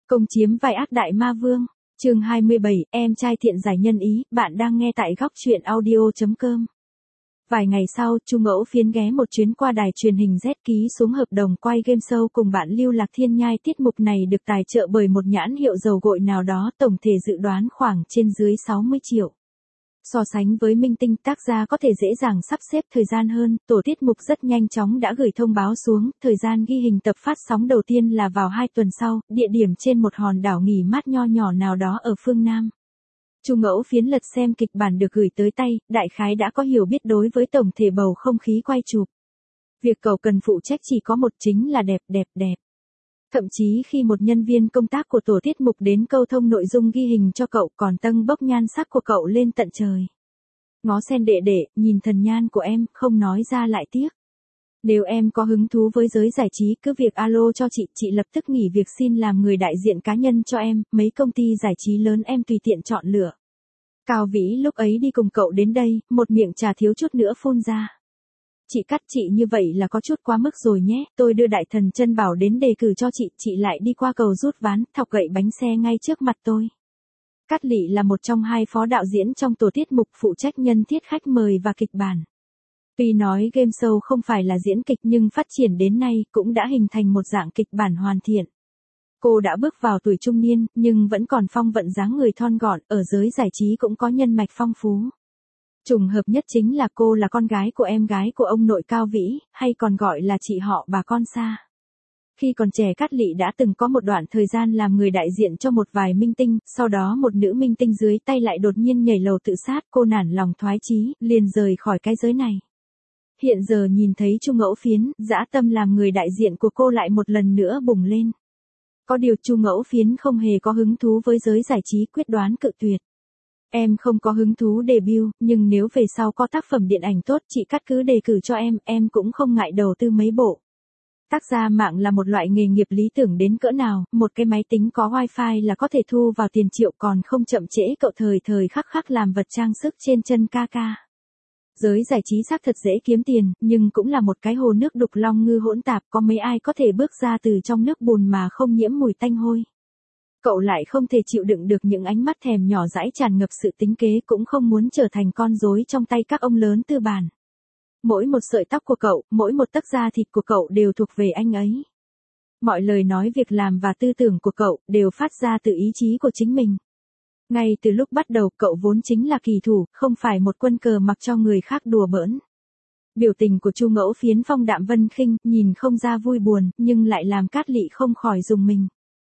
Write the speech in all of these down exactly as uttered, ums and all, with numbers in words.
Công chiếm vai ác đại ma vương. Chương hai mươi bảy, em trai thiện giải nhân ý, bạn đang nghe tại góc truyện audio chấm com. Vài ngày sau, Chu Ngẫu Phiến ghé một chuyến qua đài truyền hình Z ký xuống hợp đồng quay game show cùng bạn Lưu Lạc Thiên nhai. Tiết mục này được tài trợ bởi một nhãn hiệu dầu gội nào đó, tổng thể dự đoán khoảng trên dưới sáu mươi triệu. So sánh với minh tinh, tác gia có thể dễ dàng sắp xếp thời gian hơn, tổ tiết mục rất nhanh chóng đã gửi thông báo xuống, thời gian ghi hình tập phát sóng đầu tiên là vào hai tuần sau, địa điểm trên một hòn đảo nghỉ mát nho nhỏ nào đó ở phương Nam. Chu Ngẫu Phiến lật xem kịch bản được gửi tới tay, đại khái đã có hiểu biết đối với tổng thể bầu không khí quay chụp. Việc cậu cần phụ trách chỉ có một, chính là đẹp đẹp đẹp. Thậm chí khi một nhân viên công tác của tổ tiết mục đến câu thông nội dung ghi hình cho cậu, còn tâng bốc nhan sắc của cậu lên tận trời. Ngó sen đệ đệ, nhìn thần nhan của em, không nói ra lại tiếc. Nếu em có hứng thú với giới giải trí cứ việc alo cho chị, chị lập tức nghỉ việc xin làm người đại diện cá nhân cho em, mấy công ty giải trí lớn em tùy tiện chọn lựa. Cao Vĩ lúc ấy đi cùng cậu đến đây, một miệng trà thiếu chút nữa phun ra. Chị Cát, chị như vậy là có chút quá mức rồi nhé, tôi đưa đại thần chân bảo đến đề cử cho chị, chị lại đi qua cầu rút ván, thọc gậy bánh xe ngay trước mặt tôi. Cát Lị là một trong hai phó đạo diễn trong tổ tiết mục, phụ trách nhân thiết khách mời và kịch bản. Tuy nói game show không phải là diễn kịch nhưng phát triển đến nay cũng đã hình thành một dạng kịch bản hoàn thiện. Cô đã bước vào tuổi trung niên, nhưng vẫn còn phong vận dáng người thon gọn, ở giới giải trí cũng có nhân mạch phong phú. Trùng hợp nhất chính là cô là con gái của em gái của ông nội Cao Vĩ, hay còn gọi là chị họ bà con xa. Khi còn trẻ, Cát Lị đã từng có một đoạn thời gian làm người đại diện cho một vài minh tinh, sau đó một nữ minh tinh dưới tay lại đột nhiên nhảy lầu tự sát, cô nản lòng thoái chí, liền rời khỏi cái giới này. Hiện giờ nhìn thấy Chu Ngẫu Phiến, dã tâm làm người đại diện của cô lại một lần nữa bùng lên. Có điều Chu Ngẫu Phiến không hề có hứng thú với giới giải trí, quyết đoán cự tuyệt. Em không có hứng thú debut, nhưng nếu về sau có tác phẩm điện ảnh tốt, chị Cát cứ đề cử cho em, em cũng không ngại đầu tư mấy bộ. Tác gia mạng là một loại nghề nghiệp lý tưởng đến cỡ nào, một cái máy tính có wifi là có thể thu vào tiền triệu, còn không chậm trễ cậu thời thời khắc khắc làm vật trang sức trên chân ca ca. Giới giải trí xác thật dễ kiếm tiền, nhưng cũng là một cái hồ nước đục long ngư hỗn tạp, có mấy ai có thể bước ra từ trong nước bùn mà không nhiễm mùi tanh hôi. Cậu lại không thể chịu đựng được những ánh mắt thèm nhỏ dãi tràn ngập sự tính kế, cũng không muốn trở thành con rối trong tay các ông lớn tư bản. Mỗi một sợi tóc của cậu, mỗi một tấc da thịt của cậu đều thuộc về anh ấy. Mọi lời nói, việc làm và tư tưởng của cậu đều phát ra từ ý chí của chính mình. Ngay từ lúc bắt đầu, cậu vốn chính là kỳ thủ, không phải một quân cờ mặc cho người khác đùa bỡn. Biểu tình của Chu Ngẫu Phiến phong đạm vân khinh, nhìn không ra vui buồn, nhưng lại làm Cát Lị không khỏi rùng mình.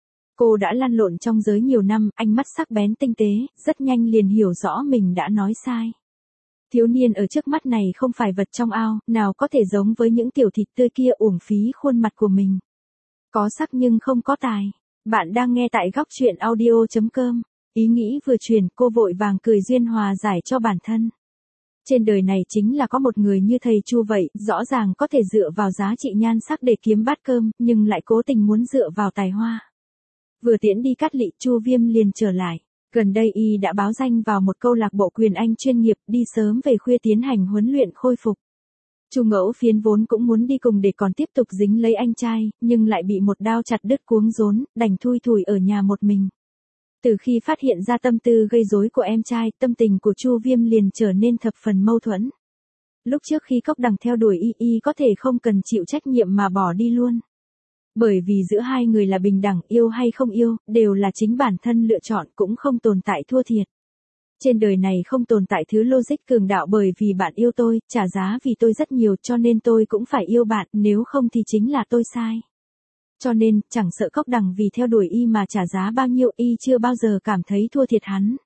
Cô đã lăn lộn trong giới nhiều năm, ánh mắt sắc bén tinh tế, rất nhanh liền hiểu rõ mình đã nói sai. Thiếu niên ở trước mắt này không phải vật trong ao, nào có thể giống với những tiểu thịt tươi kia uổng phí khuôn mặt của mình. Có sắc nhưng không có tài. Bạn đang nghe tại góc truyện audio chấm com. Ý nghĩ vừa truyền, cô vội vàng cười duyên hòa giải cho bản thân. Trên đời này chính là có một người như thầy Chu vậy, rõ ràng có thể dựa vào giá trị nhan sắc để kiếm bát cơm, nhưng lại cố tình muốn dựa vào tài hoa. Vừa tiễn đi Cát Lị, Chu Viêm liền trở lại. Gần đây y đã báo danh vào một câu lạc bộ quyền Anh chuyên nghiệp, đi sớm về khuya tiến hành huấn luyện khôi phục. Chu Ngẫu Phiến vốn cũng muốn đi cùng để còn tiếp tục dính lấy anh trai, nhưng lại bị một đao chặt đứt cuống rốn, đành thui thủi ở nhà một mình. Từ khi phát hiện ra tâm tư gây rối của em trai, tâm tình của Chu Viêm liền trở nên thập phần mâu thuẫn. Lúc trước khi Cốc Đằng theo đuổi y, y có thể không cần chịu trách nhiệm mà bỏ đi luôn. Bởi vì giữa hai người là bình đẳng, yêu hay không yêu, đều là chính bản thân lựa chọn, cũng không tồn tại thua thiệt. Trên đời này không tồn tại thứ logic cường đạo bởi vì bạn yêu tôi, trả giá vì tôi rất nhiều cho nên tôi cũng phải yêu bạn, nếu không thì chính là tôi sai. Cho nên, chẳng sợ Cốc Đằng vì theo đuổi y mà trả giá bao nhiêu, y chưa bao giờ cảm thấy thua thiệt hắn.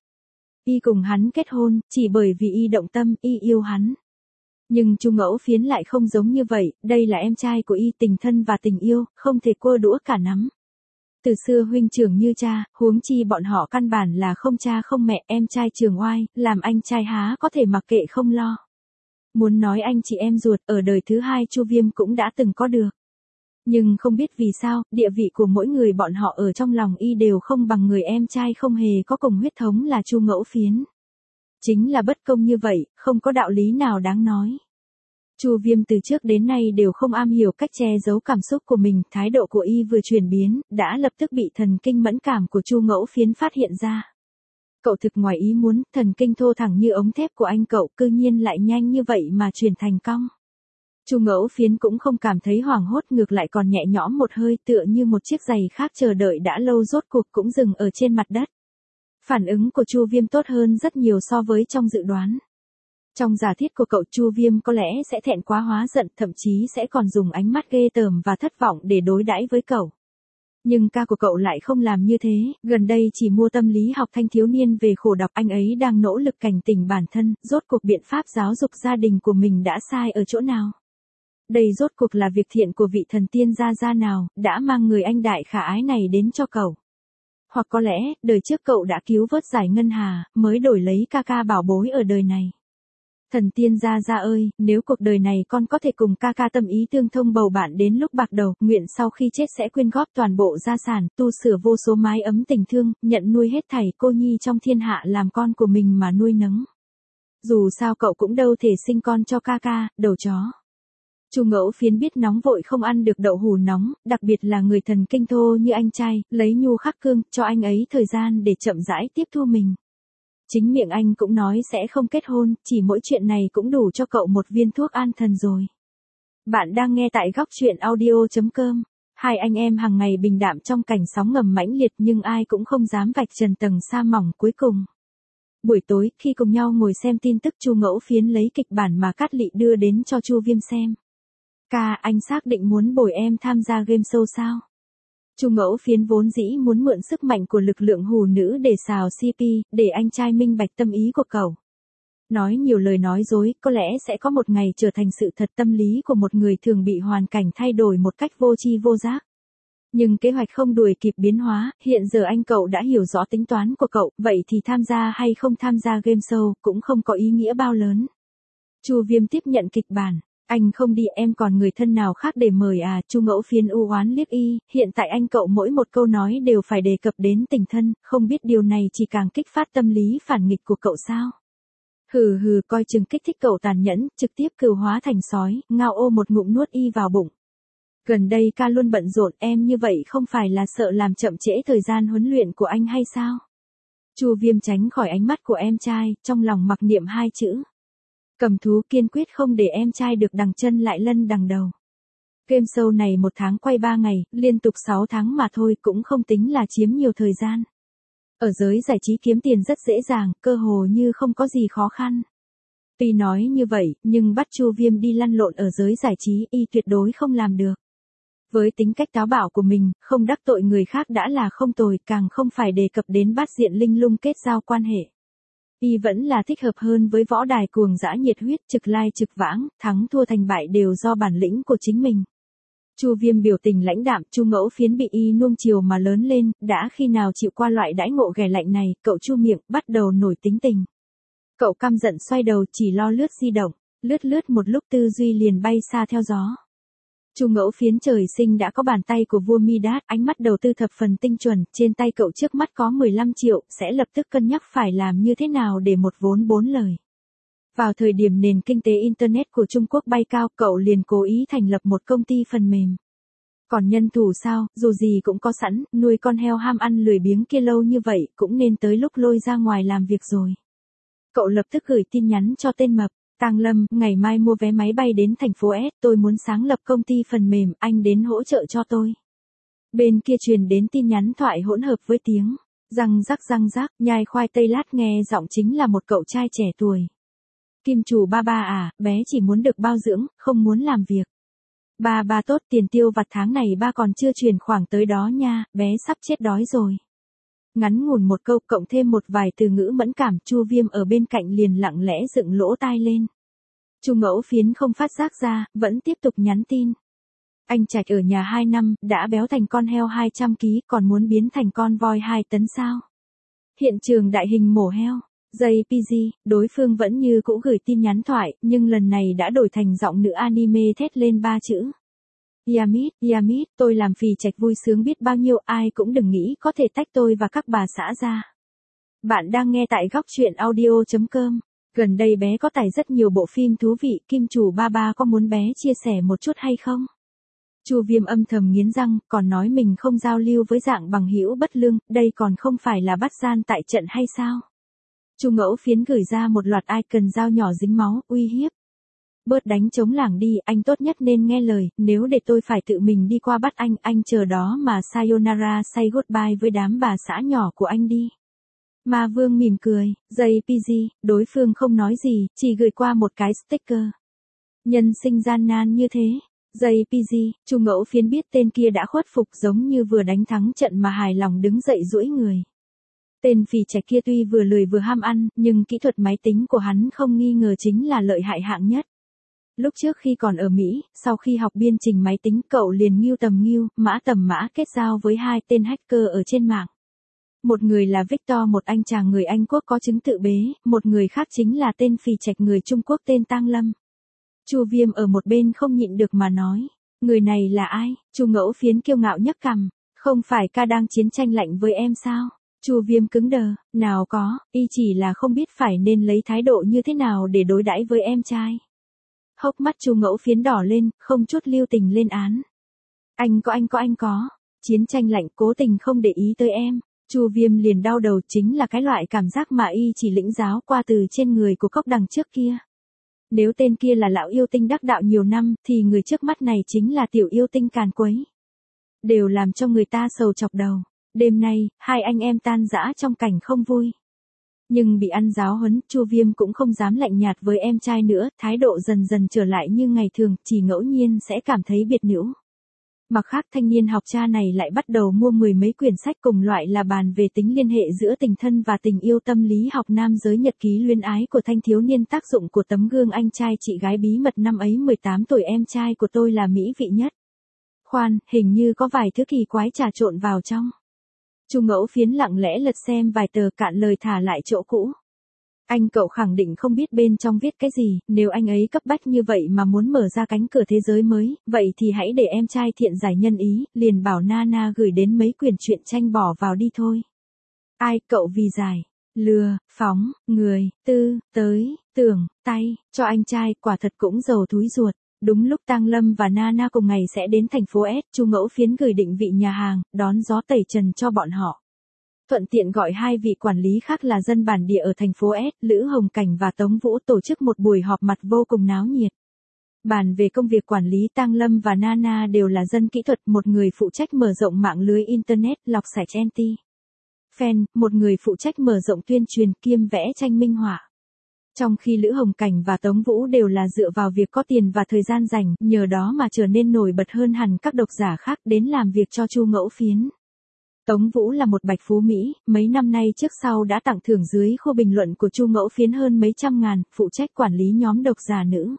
Y cùng hắn kết hôn, chỉ bởi vì y động tâm, y yêu hắn. Nhưng Chu Ngẫu Phiến lại không giống như vậy, đây là em trai của y, tình thân và tình yêu, không thể cua đũa cả nắm. Từ xưa huynh trưởng như cha, huống chi bọn họ căn bản là không cha không mẹ, em trai trường oai, làm anh trai há có thể mặc kệ không lo. Muốn nói anh chị em ruột, ở đời thứ hai Chu Viêm cũng đã từng có được. Nhưng không biết vì sao, địa vị của mỗi người bọn họ ở trong lòng y đều không bằng người em trai không hề có cùng huyết thống là Chu Ngẫu Phiến. Chính là bất công như vậy, không có đạo lý nào đáng nói. Chu Viêm từ trước đến nay đều không am hiểu cách che giấu cảm xúc của mình, thái độ của y vừa chuyển biến, đã lập tức bị thần kinh mẫn cảm của Chu Ngẫu Phiến phát hiện ra. Cậu thực ngoài ý muốn, thần kinh thô thẳng như ống thép của anh cậu cư nhiên lại nhanh như vậy mà chuyển thành cong. Chu Ngẫu Phiến cũng không cảm thấy hoảng hốt, ngược lại còn nhẹ nhõm một hơi, tựa như một chiếc giày khác chờ đợi đã lâu rốt cuộc cũng dừng ở trên mặt đất. Phản ứng của Chu Viêm tốt hơn rất nhiều so với trong dự đoán. Trong giả thiết của cậu, Chu Viêm có lẽ sẽ thẹn quá hóa giận, thậm chí sẽ còn dùng ánh mắt ghê tởm và thất vọng để đối đãi với cậu. Nhưng ca của cậu lại không làm như thế, gần đây chỉ mua tâm lý học thanh thiếu niên về khổ đọc, anh ấy đang nỗ lực cảnh tỉnh bản thân, rốt cuộc biện pháp giáo dục gia đình của mình đã sai ở chỗ nào. Đây rốt cuộc là việc thiện của vị thần tiên gia gia nào, đã mang người anh đại khả ái này đến cho cậu. Hoặc có lẽ, đời trước cậu đã cứu vớt giải ngân hà, mới đổi lấy ca ca bảo bối ở đời này. Thần tiên gia gia ơi, nếu cuộc đời này con có thể cùng ca ca tâm ý tương thông bầu bạn đến lúc bạc đầu, nguyện sau khi chết sẽ quyên góp toàn bộ gia sản, tu sửa vô số mái ấm tình thương, nhận nuôi hết thảy cô nhi trong thiên hạ làm con của mình mà nuôi nấng. Dù sao cậu cũng đâu thể sinh con cho ca ca, đầu chó. Chu Ngẫu Phiến biết nóng vội không ăn được đậu hù nóng, đặc biệt là người thần kinh thô như anh trai, lấy nhu khắc cương, cho anh ấy thời gian để chậm rãi tiếp thu mình. Chính miệng anh cũng nói sẽ không kết hôn, chỉ mỗi chuyện này cũng đủ cho cậu một viên thuốc an thần rồi. Bạn đang nghe tại góc truyện audio chấm com. Hai anh em hàng ngày bình đạm trong cảnh sóng ngầm mãnh liệt nhưng ai cũng không dám vạch trần tầng sa mỏng cuối cùng. Buổi tối, khi cùng nhau ngồi xem tin tức, Chu Ngẫu Phiến lấy kịch bản mà Cát Lị đưa đến cho Chu Viêm xem. Ca, anh xác định muốn bồi em tham gia game show sao? Chu Ngẫu Phiến vốn dĩ muốn mượn sức mạnh của lực lượng hù nữ để xào xê pê, để anh trai minh bạch tâm ý của cậu. Nói nhiều lời nói dối, có lẽ sẽ có một ngày trở thành sự thật tâm lý của một người thường bị hoàn cảnh thay đổi một cách vô tri vô giác. Nhưng kế hoạch không đuổi kịp biến hóa, hiện giờ anh cậu đã hiểu rõ tính toán của cậu, vậy thì tham gia hay không tham gia game show cũng không có ý nghĩa bao lớn. Chu Viêm tiếp nhận kịch bản. Anh không đi, em còn người thân nào khác để mời à? Chu Ngẫu Phiến u oán liếc y, hiện tại anh cậu mỗi một câu nói đều phải đề cập đến tình thân, không biết điều này chỉ càng kích phát tâm lý phản nghịch của cậu sao? Hừ hừ, coi chừng kích thích cậu tàn nhẫn, trực tiếp cừu hóa thành sói, ngao ô một ngụm nuốt y vào bụng. Gần đây ca luôn bận rộn, em như vậy không phải là sợ làm chậm trễ thời gian huấn luyện của anh hay sao? Chu Viêm tránh khỏi ánh mắt của em trai, trong lòng mặc niệm hai chữ. Cầm thú, kiên quyết không để em trai được đằng chân lại lân đằng đầu. Game show này một tháng quay ba ngày, liên tục sáu tháng mà thôi, cũng không tính là chiếm nhiều thời gian. Ở giới giải trí kiếm tiền rất dễ dàng, cơ hồ như không có gì khó khăn. Tuy nói như vậy, nhưng bắt Chu Viêm đi lăn lộn ở giới giải trí, y tuyệt đối không làm được. Với tính cách táo bạo của mình, không đắc tội người khác đã là không tồi, càng không phải đề cập đến bát diện linh lung kết giao quan hệ. Y vẫn là thích hợp hơn với võ đài cuồng dã nhiệt huyết, trực lai trực vãng, thắng thua thành bại đều do bản lĩnh của chính mình. Chu Viêm biểu tình lãnh đạm, Chu Ngẫu Phiến bị y nuông chiều mà lớn lên, đã khi nào chịu qua loại đãi ngộ ghẻ lạnh này, cậu chu miệng, bắt đầu nổi tính tình. Cậu căm giận xoay đầu, chỉ lo lướt di động, lướt lướt một lúc tư duy liền bay xa theo gió. Chu Ngẫu Phiến trời sinh đã có bàn tay của vua Midas, ánh mắt đầu tư thập phần tinh chuẩn, trên tay cậu trước mắt có mười lăm triệu, sẽ lập tức cân nhắc phải làm như thế nào để một vốn bốn lời. Vào thời điểm nền kinh tế Internet của Trung Quốc bay cao, cậu liền cố ý thành lập một công ty phần mềm. Còn nhân thủ sao, dù gì cũng có sẵn, nuôi con heo ham ăn lười biếng kia lâu như vậy, cũng nên tới lúc lôi ra ngoài làm việc rồi. Cậu lập tức gửi tin nhắn cho tên mập. Tang Lâm, ngày mai mua vé máy bay đến thành phố S, tôi muốn sáng lập công ty phần mềm, anh đến hỗ trợ cho tôi. Bên kia truyền đến tin nhắn thoại hỗn hợp với tiếng răng rắc răng rắc, nhai khoai tây lát, nghe giọng chính là một cậu trai trẻ tuổi. Kim chủ ba ba à, bé chỉ muốn được bao dưỡng, không muốn làm việc. Ba ba tốt, tiền tiêu vặt tháng này ba còn chưa chuyển khoản tới đó nha, bé sắp chết đói rồi. Ngắn ngủn một câu cộng thêm một vài từ ngữ mẫn cảm, Chu Viêm ở bên cạnh liền lặng lẽ dựng lỗ tai lên. Chu Ngẫu Phiến không phát giác ra, vẫn tiếp tục nhắn tin. Anh Trạch ở nhà hai năm, đã béo thành con heo hai trăm ki lô gam, còn muốn biến thành con voi hai tấn sao? Hiện trường đại hình mổ heo. jê pê giê, đối phương vẫn như cũ gửi tin nhắn thoại, nhưng lần này đã đổi thành giọng nữ anime thét lên ba chữ. Yamit, Yamit, tôi làm Phì Trạch vui sướng biết bao nhiêu, ai cũng đừng nghĩ có thể tách tôi và các bà xã ra. Bạn đang nghe tại góc truyện audio chấm com. Gần đây bé có tải rất nhiều bộ phim thú vị, Kim chủ ba ba có muốn bé chia sẻ một chút hay không? Chu Viêm âm thầm nghiến răng, còn nói mình không giao lưu với dạng bằng hữu bất lương, đây còn không phải là bắt gian tại trận hay sao? Chu Ngẫu Phiến gửi ra một loạt icon dao nhỏ dính máu, uy hiếp. Bớt đánh trống lảng đi, anh tốt nhất nên nghe lời, nếu để tôi phải tự mình đi qua bắt anh, anh chờ đó mà sayonara say goodbye với đám bà xã nhỏ của anh đi. Ma Vương mỉm cười, giây pê giê, đối phương không nói gì, chỉ gửi qua một cái sticker. Nhân sinh gian nan như thế. giây pê giê, Chu Ngẫu Phiến biết tên kia đã khuất phục giống như vừa đánh thắng trận mà hài lòng đứng dậy duỗi người. Tên phì trẻ kia tuy vừa lười vừa ham ăn, nhưng kỹ thuật máy tính của hắn không nghi ngờ chính là lợi hại hạng nhất. Lúc trước khi còn ở Mỹ, sau khi học biên trình máy tính cậu liền nghiêu tầm nghiêu, mã tầm mã kết giao với hai tên hacker ở trên mạng. Một người là Victor, một anh chàng người Anh Quốc có chứng tự bế, một người khác chính là tên phì trạch người Trung Quốc tên Tang Lâm. Chu Viêm ở một bên không nhịn được mà nói, người này là ai? Chu Ngẫu Phiến kiêu ngạo nhấc cằm, không phải ca đang chiến tranh lạnh với em sao? Chu Viêm cứng đờ, nào có, y chỉ là không biết phải nên lấy thái độ như thế nào để đối đãi với em trai. Hốc mắt Chu Ngẫu Phiến đỏ lên, không chút lưu tình lên án. Anh có anh có anh có, chiến tranh lạnh cố tình không để ý tới em. Chu Viêm liền đau đầu, chính là cái loại cảm giác mà y chỉ lĩnh giáo qua từ trên người của cốc đằng trước kia. Nếu tên kia là lão yêu tinh đắc đạo nhiều năm, thì người trước mắt này chính là tiểu yêu tinh càn quấy. Đều làm cho người ta sầu chọc đầu. Đêm nay, hai anh em tan rã trong cảnh không vui. Nhưng bị ăn giáo huấn, Chu Viêm cũng không dám lạnh nhạt với em trai nữa, thái độ dần dần trở lại như ngày thường, chỉ ngẫu nhiên sẽ cảm thấy biệt nữ. Mặt khác thanh niên học cha này lại bắt đầu mua mười mấy quyển sách cùng loại là bàn về tính liên hệ giữa tình thân và tình yêu, tâm lý học, nam giới, nhật ký luyến ái của thanh thiếu niên, tác dụng của tấm gương anh trai chị gái bí mật, năm ấy mười tám tuổi em trai của tôi là mỹ vị nhất. Khoan, hình như có vài thứ kỳ quái trà trộn vào trong. Chu Ngẫu Phiến lặng lẽ lật xem vài tờ, cạn lời thả lại chỗ cũ. Anh cậu khẳng định không biết bên trong viết cái gì, nếu anh ấy cấp bách như vậy mà muốn mở ra cánh cửa thế giới mới, vậy thì hãy để em trai thiện giải nhân ý, liền bảo Nana gửi đến mấy quyển truyện tranh bỏ vào đi thôi. Ai, cậu vì giải, lừa, phóng, người, tư, tới, tưởng, tay, cho anh trai, quả thật cũng giàu túi ruột. Đúng lúc Tang Lâm và Nana cùng ngày sẽ đến thành phố S, Chu Ngẫu Phiến gửi định vị nhà hàng, đón gió tẩy trần cho bọn họ. Thuận tiện gọi hai vị quản lý khác là dân bản địa ở thành phố S, Lữ Hồng Cảnh và Tống Vũ, tổ chức một buổi họp mặt vô cùng náo nhiệt. Bàn về công việc quản lý, Tang Lâm và Nana đều là dân kỹ thuật, một người phụ trách mở rộng mạng lưới Internet, lọc sạch anti fan, một người phụ trách mở rộng tuyên truyền kiêm vẽ tranh minh họa. Trong khi Lữ Hồng Cảnh và Tống Vũ đều là dựa vào việc có tiền và thời gian rảnh, nhờ đó mà trở nên nổi bật hơn hẳn các độc giả khác đến làm việc cho Chu Ngẫu Phiến. Tống Vũ là một bạch phú Mỹ, mấy năm nay trước sau đã tặng thưởng dưới khu bình luận của Chu Ngẫu Phiến hơn mấy trăm ngàn, phụ trách quản lý nhóm độc giả nữ.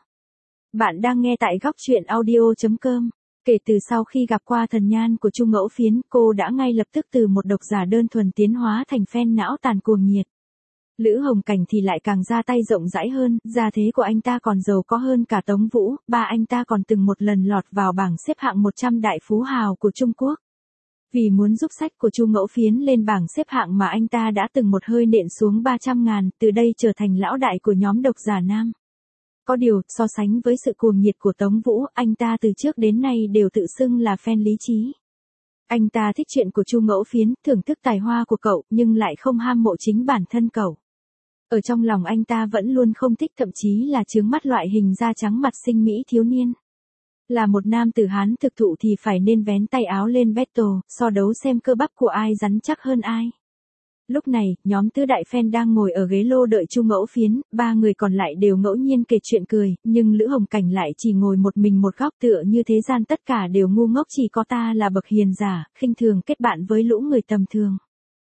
Bạn đang nghe tại góc truyện audio chấm com. Kể từ sau khi gặp qua thần nhan của Chu Ngẫu Phiến, cô đã ngay lập tức từ một độc giả đơn thuần tiến hóa thành fan não tàn cuồng nhiệt. Lữ Hồng Cảnh thì lại càng ra tay rộng rãi hơn, gia thế của anh ta còn giàu có hơn cả Tống Vũ, ba anh ta còn từng một lần lọt vào bảng xếp hạng một trăm đại phú hào của Trung Quốc. Vì muốn giúp sách của Chu Ngẫu Phiến lên bảng xếp hạng mà anh ta đã từng một hơi nện xuống ba trăm ngàn, từ đây trở thành lão đại của nhóm độc giả nam. Có điều, so sánh với sự cuồng nhiệt của Tống Vũ, anh ta từ trước đến nay đều tự xưng là fan lý trí. Anh ta thích chuyện của Chu Ngẫu Phiến, thưởng thức tài hoa của cậu, nhưng lại không ham mộ chính bản thân cậu. Ở trong lòng anh ta vẫn luôn không thích, thậm chí là chướng mắt loại hình da trắng mặt xinh mỹ thiếu niên. Là một nam tử Hán thực thụ thì phải nên vén tay áo lên battle, so đấu xem cơ bắp của ai rắn chắc hơn ai. Lúc này, nhóm tứ đại fan đang ngồi ở ghế lô đợi Chu Ngẫu Phiến, ba người còn lại đều ngẫu nhiên kể chuyện cười, nhưng Lữ Hồng Cảnh lại chỉ ngồi một mình một góc, tựa như thế gian tất cả đều ngu ngốc, chỉ có ta là bậc hiền giả, khinh thường kết bạn với lũ người tầm thường.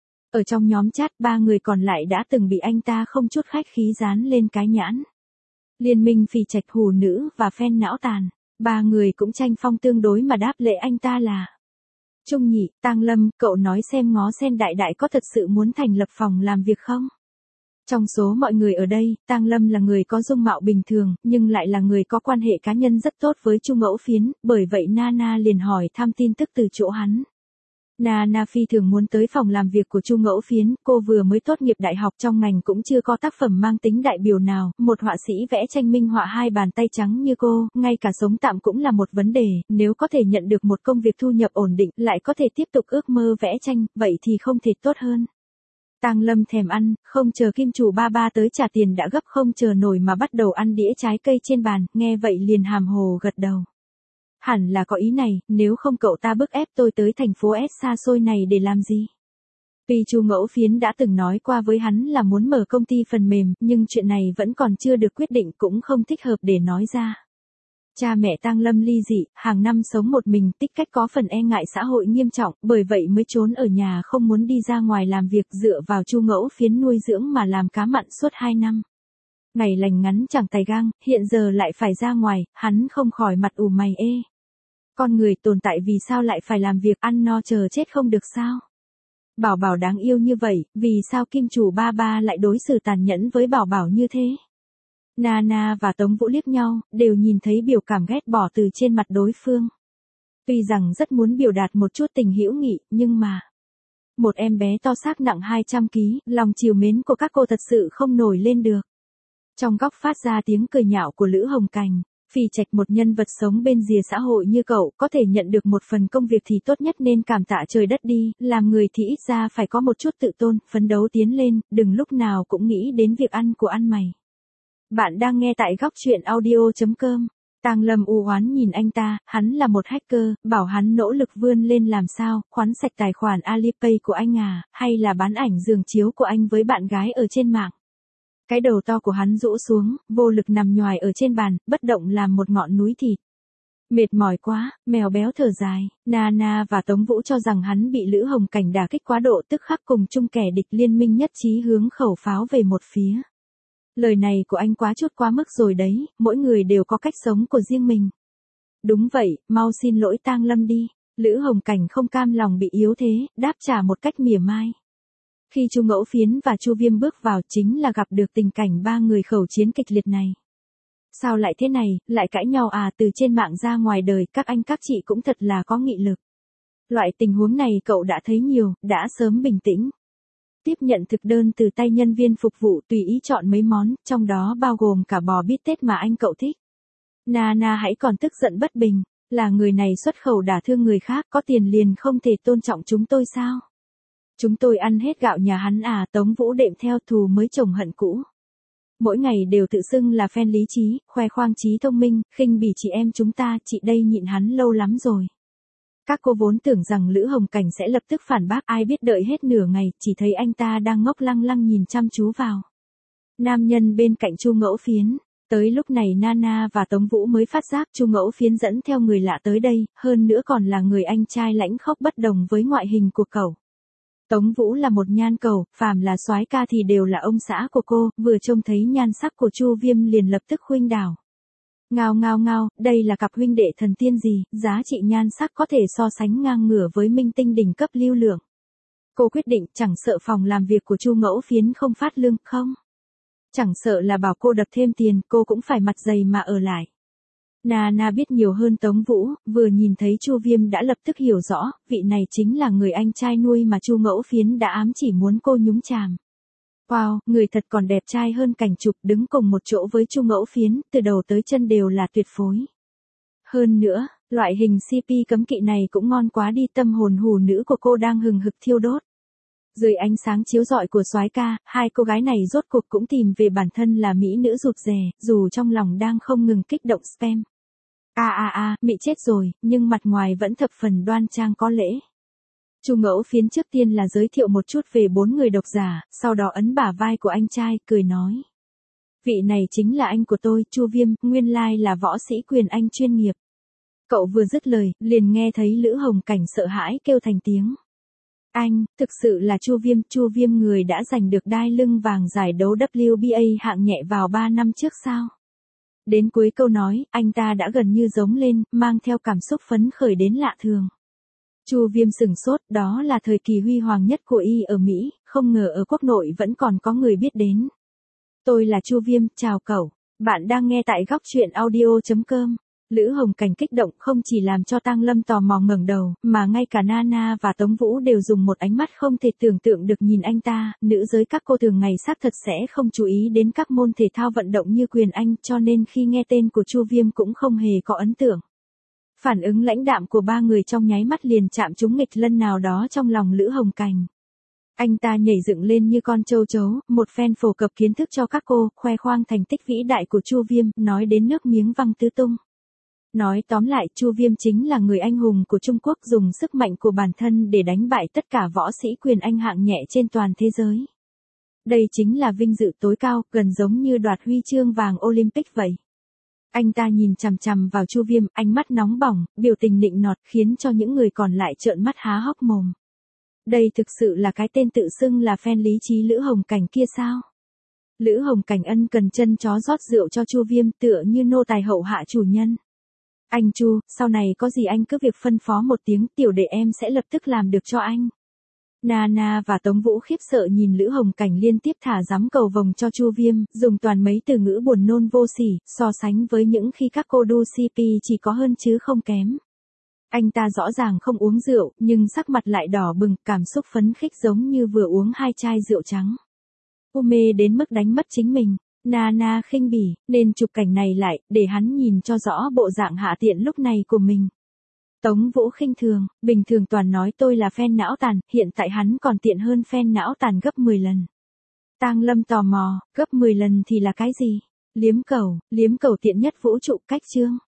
Ở trong nhóm chat, ba người còn lại đã từng bị anh ta không chút khách khí dán lên cái nhãn. Liên minh phì trạch, hủ nữ và fan não tàn. Ba người cũng tranh phong tương đối mà đáp lễ anh ta là Trung Nhị, Tang Lâm, cậu nói xem Ngó Sen đại đại có thật sự muốn thành lập phòng làm việc không? Trong số mọi người ở đây, Tang Lâm là người có dung mạo bình thường, nhưng lại là người có quan hệ cá nhân rất tốt với Chu Ngẫu Phiến, bởi vậy Nana liền hỏi thăm tin tức từ chỗ hắn. Nana phi thường muốn tới phòng làm việc của Chu Ngẫu Phiến, cô vừa mới tốt nghiệp đại học trong ngành cũng chưa có tác phẩm mang tính đại biểu nào, một họa sĩ vẽ tranh minh họa hai bàn tay trắng như cô, ngay cả sống tạm cũng là một vấn đề, nếu có thể nhận được một công việc thu nhập ổn định, lại có thể tiếp tục ước mơ vẽ tranh, vậy thì không thể tốt hơn. Tang Lâm thèm ăn, không chờ kim chủ ba ba tới trả tiền đã gấp không chờ nổi mà bắt đầu ăn đĩa trái cây trên bàn, nghe vậy liền hàm hồ gật đầu. Hẳn là có ý này, nếu không cậu ta bức ép tôi tới thành phố S xa xôi này để làm gì? Vì Chu Ngẫu Phiến đã từng nói qua với hắn là muốn mở công ty phần mềm, nhưng chuyện này vẫn còn chưa được quyết định cũng không thích hợp để nói ra. Cha mẹ Tang Lâm ly dị, hàng năm sống một mình, Tích Cách có phần e ngại xã hội nghiêm trọng, bởi vậy mới trốn ở nhà không muốn đi ra ngoài làm việc, dựa vào Chu Ngẫu Phiến nuôi dưỡng mà làm cá mặn suốt hai năm. Ngày lành ngắn chẳng tài gang, hiện giờ lại phải ra ngoài, hắn không khỏi mặt ủ mày ê. Con người tồn tại vì sao lại phải làm việc, ăn no chờ chết không được sao? Bảo Bảo đáng yêu như vậy, vì sao kim chủ ba ba lại đối xử tàn nhẫn với Bảo Bảo như thế? Nana và Tống Vũ liếc nhau, đều nhìn thấy biểu cảm ghét bỏ từ trên mặt đối phương. Tuy rằng rất muốn biểu đạt một chút tình hữu nghị, nhưng mà... Một em bé to xác nặng hai trăm ki lô gam, lòng trìu mến của các cô thật sự không nổi lên được. Trong góc phát ra tiếng cười nhạo của Lữ Hồng Cành. Phi Trạch, một nhân vật sống bên rìa xã hội như cậu, có thể nhận được một phần công việc thì tốt nhất nên cảm tạ trời đất đi, làm người thì ít ra phải có một chút tự tôn, phấn đấu tiến lên, đừng lúc nào cũng nghĩ đến việc ăn của ăn mày. Bạn đang nghe tại góc truyện audio chấm com. Tang Lâm u oán nhìn anh ta, hắn là một hacker, bảo hắn nỗ lực vươn lên làm sao, khoán sạch tài khoản Alipay của anh à, hay là bán ảnh giường chiếu của anh với bạn gái ở trên mạng. Cái đầu to của hắn rũ xuống, vô lực nằm nhoài ở trên bàn, bất động làm một ngọn núi thịt. Mệt mỏi quá, mèo béo thở dài, Nana và Tống Vũ cho rằng hắn bị Lữ Hồng Cảnh đả kích quá độ, tức khắc cùng chung kẻ địch liên minh nhất trí hướng khẩu pháo về một phía. Lời này của anh quá chút quá mức rồi đấy, mỗi người đều có cách sống của riêng mình. Đúng vậy, mau xin lỗi Tang Lâm đi. Lữ Hồng Cảnh không cam lòng bị yếu thế, đáp trả một cách mỉa mai. Khi Chu Ngẫu Phiến và Chu Viêm bước vào chính là gặp được tình cảnh ba người khẩu chiến kịch liệt này. Sao lại thế này, lại cãi nhau à, từ trên mạng ra ngoài đời, các anh các chị cũng thật là có nghị lực. Loại tình huống này cậu đã thấy nhiều, đã sớm bình tĩnh. Tiếp nhận thực đơn từ tay nhân viên phục vụ, tùy ý chọn mấy món, trong đó bao gồm cả bò bít tết mà anh cậu thích. Nana hãy còn tức giận bất bình, là người này xuất khẩu đả thương người khác, có tiền liền không thể tôn trọng chúng tôi sao? Chúng tôi ăn hết gạo nhà hắn à, Tống Vũ đệm theo thù mới chồng hận cũ. Mỗi ngày đều tự xưng là fan lý trí, khoe khoang trí thông minh, khinh bỉ chị em chúng ta, chị đây nhịn hắn lâu lắm rồi. Các cô vốn tưởng rằng Lữ Hồng Cảnh sẽ lập tức phản bác, ai biết đợi hết nửa ngày, chỉ thấy anh ta đang ngốc lăng lăng nhìn chăm chú vào. Nam nhân bên cạnh Chu Ngẫu Phiến. Tới lúc này Nana và Tống Vũ mới phát giác Chu Ngẫu Phiến dẫn theo người lạ tới đây, hơn nữa còn là người anh trai lãnh khốc bất đồng với ngoại hình của cậu. Tống Vũ là một nhan cầu, phàm là soái ca thì đều là ông xã của cô, vừa trông thấy nhan sắc của Chu Viêm liền lập tức khuynh đảo. Ngao ngao ngao, đây là cặp huynh đệ thần tiên gì, giá trị nhan sắc có thể so sánh ngang ngửa với minh tinh đỉnh cấp lưu lượng. Cô quyết định chẳng sợ phòng làm việc của Chu Ngẫu Phiến không phát lương, không. Chẳng sợ là bảo cô đập thêm tiền, cô cũng phải mặt dày mà ở lại. Nana biết nhiều hơn Tống Vũ, vừa nhìn thấy Chu Viêm đã lập tức hiểu rõ, vị này chính là người anh trai nuôi mà Chu Ngẫu Phiến đã ám chỉ muốn cô nhúng chàm. Wow, người thật còn đẹp trai hơn cảnh chụp, đứng cùng một chỗ với Chu Ngẫu Phiến, từ đầu tới chân đều là tuyệt phối. Hơn nữa, loại hình xê pê cấm kỵ này cũng ngon quá đi, tâm hồn hủ nữ của cô đang hừng hực thiêu đốt. Dưới ánh sáng chiếu rọi của soái ca, hai cô gái này rốt cuộc cũng tìm về bản thân là mỹ nữ rụt rè, dù trong lòng đang không ngừng kích động spam. A a a, mị chết rồi, nhưng mặt ngoài vẫn thập phần đoan trang có lễ. Chu Ngẫu Phiến trước tiên là giới thiệu một chút về bốn người độc giả, sau đó ấn bả vai của anh trai, cười nói. Vị này chính là anh của tôi, Chu Viêm, nguyên lai là võ sĩ quyền Anh chuyên nghiệp. Cậu vừa dứt lời, liền nghe thấy Lữ Hồng Cảnh sợ hãi kêu thành tiếng. Anh, thực sự là Chu Viêm, Chu Viêm người đã giành được đai lưng vàng giải đấu W B A hạng nhẹ vào ba năm trước sao? Đến cuối câu nói, anh ta đã gần như giống lên, mang theo cảm xúc phấn khởi đến lạ thường. Chu Viêm sừng sốt, đó là thời kỳ huy hoàng nhất của y ở Mỹ, không ngờ ở quốc nội vẫn còn có người biết đến. Tôi là Chu Viêm, chào cậu. Bạn đang nghe tại góc truyện audio chấm com. Lữ Hồng Cảnh kích động không chỉ làm cho Tang Lâm tò mò ngẩng đầu, mà ngay cả Nana và Tống Vũ đều dùng một ánh mắt không thể tưởng tượng được nhìn anh ta, nữ giới các cô thường ngày xác thật sẽ không chú ý đến các môn thể thao vận động như quyền Anh, cho nên khi nghe tên của Chu Viêm cũng không hề có ấn tượng. Phản ứng lãnh đạm của ba người trong nháy mắt liền chạm trúng nghịch lân nào đó trong lòng Lữ Hồng Cảnh. Anh ta nhảy dựng lên như con châu chấu, một phen phổ cập kiến thức cho các cô, khoe khoang thành tích vĩ đại của Chu Viêm, nói đến nước miếng văng tứ tung. Nói tóm lại, Chu Viêm chính là người anh hùng của Trung Quốc, dùng sức mạnh của bản thân để đánh bại tất cả võ sĩ quyền Anh hạng nhẹ trên toàn thế giới. Đây chính là vinh dự tối cao, gần giống như đoạt huy chương vàng Olympic vậy. Anh ta nhìn chằm chằm vào Chu Viêm, ánh mắt nóng bỏng, biểu tình nịnh nọt khiến cho những người còn lại trợn mắt há hốc mồm. Đây thực sự là cái tên tự xưng là fan lý trí Lữ Hồng Cảnh kia sao? Lữ Hồng Cảnh ân cần chân chó rót rượu cho Chu Viêm tựa như nô tài hậu hạ chủ nhân. Anh Chu, sau này có gì anh cứ việc phân phó một tiếng, tiểu đệ em sẽ lập tức làm được cho anh. Nana và Tống Vũ khiếp sợ nhìn Lữ Hồng Cảnh liên tiếp thả giám cầu vồng cho Chu Viêm, dùng toàn mấy từ ngữ buồn nôn vô sỉ, so sánh với những khi các cô đu xê pê chỉ có hơn chứ không kém. Anh ta rõ ràng không uống rượu, nhưng sắc mặt lại đỏ bừng, cảm xúc phấn khích giống như vừa uống hai chai rượu trắng. Cô mê đến mức đánh mất chính mình. Nana khinh bỉ, nên chụp cảnh này lại, để hắn nhìn cho rõ bộ dạng hạ tiện lúc này của mình. Tống Vũ khinh thường, bình thường toàn nói tôi là fan não tàn, hiện tại hắn còn tiện hơn fan não tàn gấp mười lần. Tang Lâm tò mò, gấp mười lần thì là cái gì? Liếm cầu, liếm cầu tiện nhất vũ trụ cách chương.